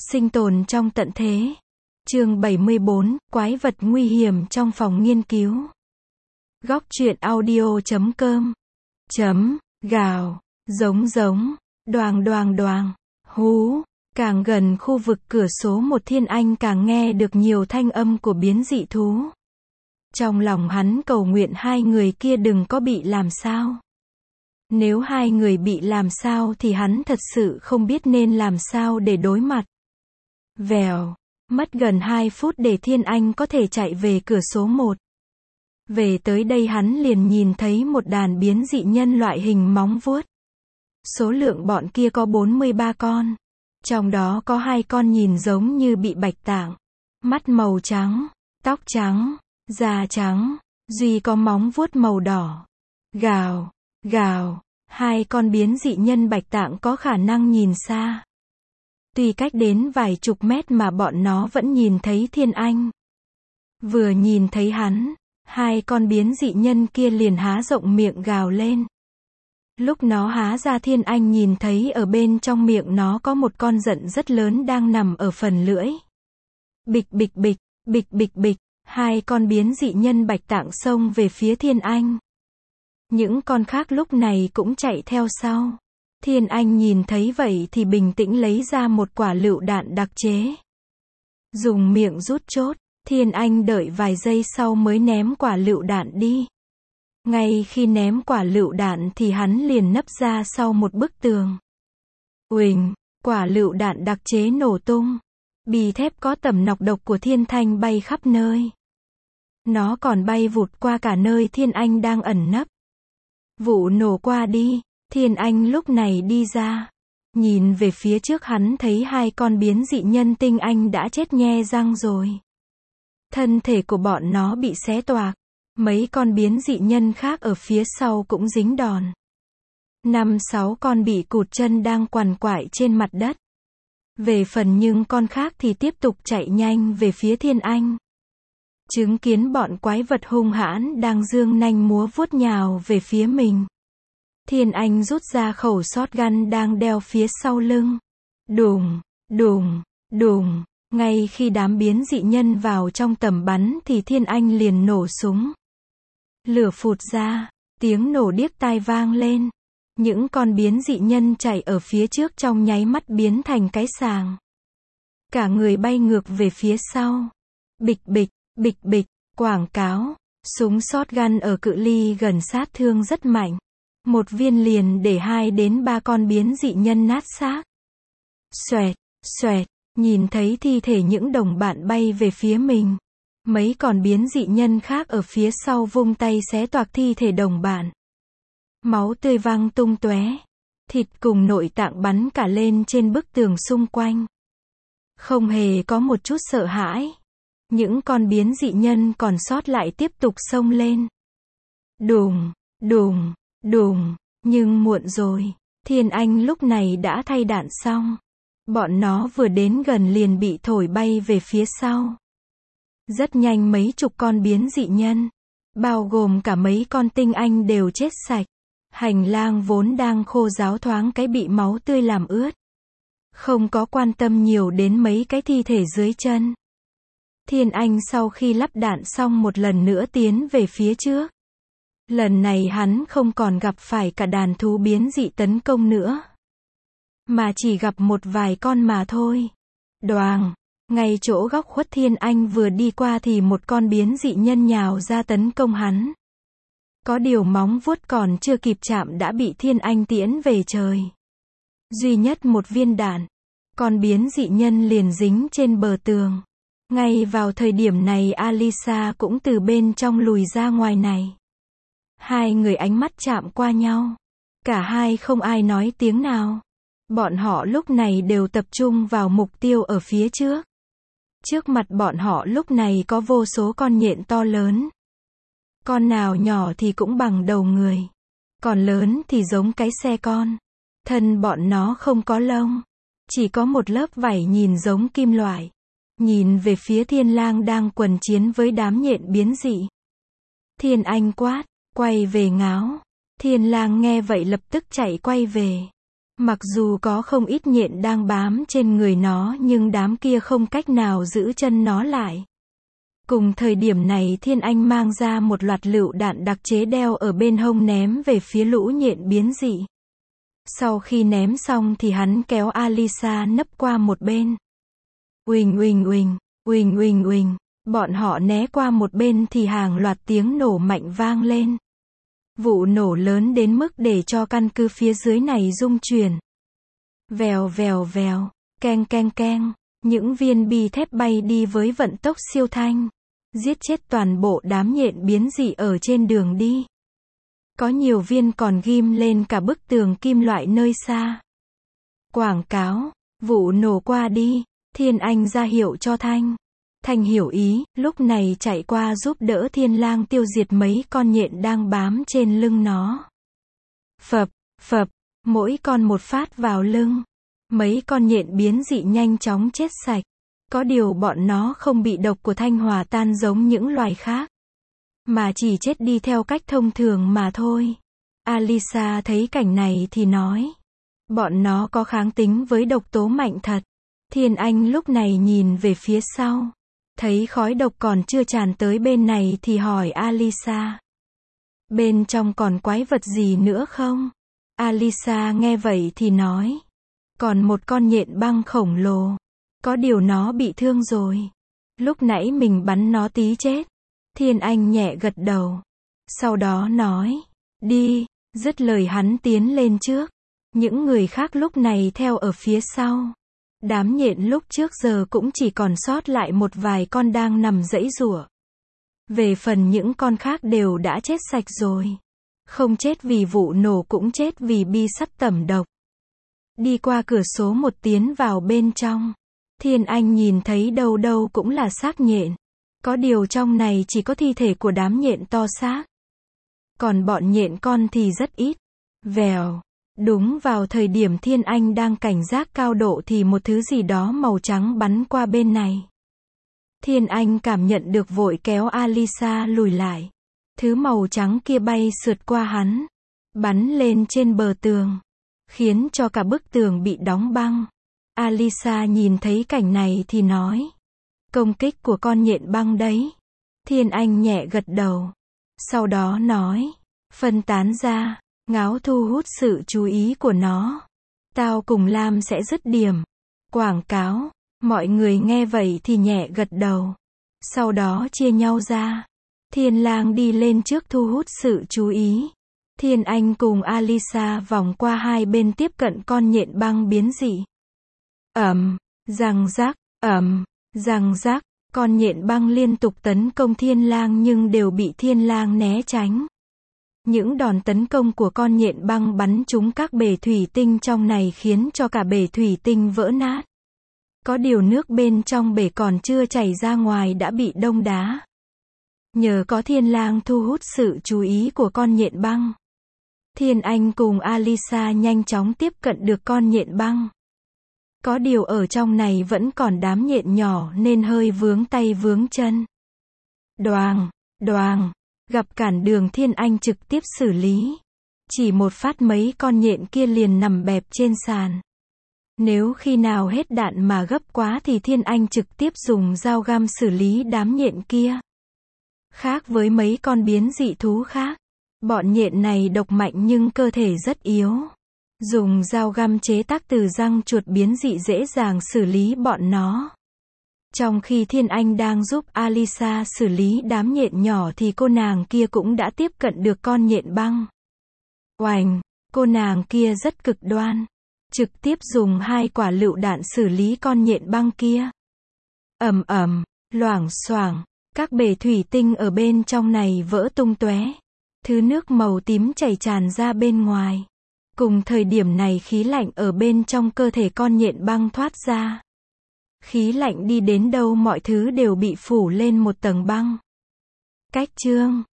Sinh tồn trong tận thế. Chương 74, quái vật nguy hiểm trong phòng nghiên cứu. Góc truyện audio.com. Gào, giống, đoàng, hú. Càng gần khu vực cửa số một, Thiên Anh càng nghe được nhiều thanh âm của biến dị thú. Trong lòng hắn cầu nguyện hai người kia đừng có bị làm sao. Nếu hai người bị làm sao thì hắn thật sự không biết nên làm sao để đối mặt. Vèo, mất gần 2 phút để Thiên Anh có thể chạy về cửa số 1. Về tới đây hắn liền nhìn thấy một đàn biến dị nhân loại hình móng vuốt. Số lượng bọn kia có 43 con. Trong đó có 2 con nhìn giống như bị bạch tạng. Mắt màu trắng, tóc trắng, da trắng, duy có móng vuốt màu đỏ. Gào, 2 con biến dị nhân bạch tạng có khả năng nhìn xa. Tuy cách đến vài chục mét mà bọn nó vẫn nhìn thấy Thiên Anh. Vừa nhìn thấy hắn, 2 con biến dị nhân kia liền há rộng miệng gào lên. Lúc nó há ra, Thiên Anh nhìn thấy ở bên trong miệng nó có một con giận rất lớn đang nằm ở phần lưỡi. Bịch, 2 con biến dị nhân bạch tạng xông về phía Thiên Anh. Những con khác lúc này cũng chạy theo sau. Thiên Anh nhìn thấy vậy thì bình tĩnh lấy ra một quả lựu đạn đặc chế. Dùng miệng rút chốt, Thiên Anh đợi vài giây sau mới ném quả lựu đạn đi. Ngay khi ném quả lựu đạn thì hắn liền nấp ra sau một bức tường. Uỳnh, quả lựu đạn đặc chế nổ tung. Bì thép có tẩm nọc độc của Thiên Thanh bay khắp nơi. Nó còn bay vụt qua cả nơi Thiên Anh đang ẩn nấp. Vụ nổ qua đi, Thiên Anh lúc này đi ra. Nhìn về phía trước hắn thấy 2 con biến dị nhân tinh anh đã chết nhe răng rồi. Thân thể của bọn nó bị xé toạc. Mấy con biến dị nhân khác ở phía sau cũng dính đòn. 5-6 con bị cụt chân đang quằn quại trên mặt đất. Về phần những con khác thì tiếp tục chạy nhanh về phía Thiên Anh. Chứng kiến bọn quái vật hung hãn đang giương nanh múa vuốt nhào về phía mình. Thiên Anh rút ra khẩu shotgun đang đeo phía sau lưng. Đùng. Ngay khi đám biến dị nhân vào trong tầm bắn thì Thiên Anh liền nổ súng. Lửa phụt ra, tiếng nổ điếc tai vang lên. Những con biến dị nhân chạy ở phía trước trong nháy mắt biến thành cái sàng. Cả người bay ngược về phía sau. Bịch, quảng cáo. Súng shotgun ở cự ly gần sát thương rất mạnh. Một viên liền để 2 đến 3 con biến dị nhân nát xác. Xoẹt, nhìn thấy thi thể những đồng bạn bay về phía mình. Mấy con biến dị nhân khác ở phía sau vung tay xé toạc thi thể đồng bạn. Máu tươi văng tung tóe. Thịt cùng nội tạng bắn cả lên trên bức tường xung quanh. Không hề có một chút sợ hãi. Những con biến dị nhân còn sót lại tiếp tục xông lên. Đùng, nhưng muộn rồi. Thiên Anh lúc này đã thay đạn xong. Bọn nó vừa đến gần liền bị thổi bay về phía sau. Rất nhanh mấy chục con biến dị nhân, bao gồm cả mấy con tinh anh đều chết sạch. Hành lang vốn đang khô ráo thoáng cái bị máu tươi làm ướt. Không có quan tâm nhiều đến mấy cái thi thể dưới chân. Thiên Anh sau khi lắp đạn xong một lần nữa tiến về phía trước. Lần này hắn không còn gặp phải cả đàn thú biến dị tấn công nữa. Mà chỉ gặp một vài con mà thôi. Đoàng, ngay chỗ góc khuất Thiên Anh vừa đi qua thì một con biến dị nhân nhào ra tấn công hắn. Có điều móng vuốt còn chưa kịp chạm đã bị Thiên Anh tiễn về trời. Duy nhất một viên đạn. Con biến dị nhân liền dính trên bờ tường. Ngay vào thời điểm này Alisa cũng từ bên trong lùi ra ngoài này. 2 người ánh mắt chạm qua nhau. Cả hai không ai nói tiếng nào. Bọn họ lúc này đều tập trung vào mục tiêu ở phía trước. Trước mặt bọn họ lúc này có vô số con nhện to lớn. Con nào nhỏ thì cũng bằng đầu người. Còn lớn thì giống cái xe con. Thân bọn nó không có lông. Chỉ có một lớp vảy nhìn giống kim loại. Nhìn về phía Thiên Lang đang quần chiến với đám nhện biến dị. Thiên Anh quát, quay về ngáo. Thiên Lang nghe vậy lập tức chạy quay về. Mặc dù có không ít nhện đang bám trên người nó nhưng đám kia không cách nào giữ chân nó lại. Cùng thời điểm này Thiên Anh mang ra một loạt lựu đạn đặc chế đeo ở bên hông ném về phía lũ nhện biến dị. Sau khi ném xong thì hắn kéo Alisa nấp qua một bên. Uỳnh uỳnh uỳnh, uỳnh uỳnh uỳnh, bọn họ né qua một bên thì hàng loạt tiếng nổ mạnh vang lên. Vụ nổ lớn đến mức để cho căn cứ phía dưới này rung chuyển. Vèo vèo vèo, keng keng keng, những viên bi thép bay đi với vận tốc siêu thanh, giết chết toàn bộ đám nhện biến dị ở trên đường đi. Có nhiều viên còn ghim lên cả bức tường kim loại nơi xa. Quảng cáo, vụ nổ qua đi, Thiên Anh ra hiệu cho Thanh. Thanh hiểu ý, lúc này chạy qua giúp đỡ Thiên Lang tiêu diệt mấy con nhện đang bám trên lưng nó. Phập, phập, mỗi con một phát vào lưng. Mấy con nhện biến dị nhanh chóng chết sạch. Có điều bọn nó không bị độc của Thanh hòa tan giống những loài khác, mà chỉ chết đi theo cách thông thường mà thôi. Alisa thấy cảnh này thì nói, bọn nó có kháng tính với độc tố mạnh thật. Thiên Anh lúc này nhìn về phía sau, thấy khói độc còn chưa tràn tới bên này thì hỏi Alisa, bên trong còn quái vật gì nữa không? Alisa nghe vậy thì nói, còn một con nhện băng khổng lồ. Có điều nó bị thương rồi. Lúc nãy mình bắn nó tí chết. Thiên Anh nhẹ gật đầu. Sau đó nói, đi, dứt lời hắn tiến lên trước. Những người khác lúc này theo ở phía sau. Đám nhện lúc trước giờ cũng chỉ còn sót lại một vài con đang nằm giãy giụa. Về phần những con khác đều đã chết sạch rồi. Không chết vì vụ nổ cũng chết vì bi sắt tẩm độc. Đi qua cửa số một tiến vào bên trong. Thiên Anh nhìn thấy đâu đâu cũng là xác nhện. Có điều trong này chỉ có thi thể của đám nhện to xác. Còn bọn nhện con thì rất ít. Vèo. Đúng vào thời điểm Thiên Anh đang cảnh giác cao độ thì một thứ gì đó màu trắng bắn qua bên này. Thiên Anh cảm nhận được vội kéo Alisa lùi lại. Thứ màu trắng kia bay sượt qua hắn. Bắn lên trên bờ tường. Khiến cho cả bức tường bị đóng băng. Alisa nhìn thấy cảnh này thì nói, công kích của con nhện băng đấy. Thiên Anh nhẹ gật đầu. Sau đó nói, phân tán ra, ngáo thu hút sự chú ý của nó. Tao cùng Lam sẽ dứt điểm. Quảng cáo, mọi người nghe vậy thì nhẹ gật đầu. Sau đó chia nhau ra. Thiên Lang đi lên trước thu hút sự chú ý. Thiên Anh cùng Alisa vòng qua hai bên tiếp cận con nhện băng biến dị. Răng rắc, răng rắc, con nhện băng liên tục tấn công Thiên Lang nhưng đều bị Thiên Lang né tránh. Những đòn tấn công của con nhện băng bắn trúng các bể thủy tinh trong này khiến cho cả bể thủy tinh vỡ nát. Có điều nước bên trong bể còn chưa chảy ra ngoài đã bị đông đá. Nhờ có Thiên Lang thu hút sự chú ý của con nhện băng. Thiên Anh cùng Alisa nhanh chóng tiếp cận được con nhện băng. Có điều ở trong này vẫn còn đám nhện nhỏ nên hơi vướng tay vướng chân. Đoàng, đoàng, gặp cản đường Thiên Anh trực tiếp xử lý. Chỉ một phát mấy con nhện kia liền nằm bẹp trên sàn. Nếu khi nào hết đạn mà gấp quá thì Thiên Anh trực tiếp dùng dao găm xử lý đám nhện kia. Khác với mấy con biến dị thú khác, bọn nhện này độc mạnh nhưng cơ thể rất yếu. Dùng dao găm chế tác từ răng chuột biến dị dễ dàng xử lý bọn nó. Trong khi Thiên Anh đang giúp Alisa xử lý đám nhện nhỏ thì cô nàng kia cũng đã tiếp cận được con nhện băng. Oành, cô nàng kia rất cực đoan. Trực tiếp dùng 2 quả lựu đạn xử lý con nhện băng kia. Loảng xoảng, các bể thủy tinh ở bên trong này vỡ tung tóe. Thứ nước màu tím chảy tràn ra bên ngoài. Cùng thời điểm này khí lạnh ở bên trong cơ thể con nhện băng thoát ra. Khí lạnh đi đến đâu mọi thứ đều bị phủ lên một tầng băng. Cách chương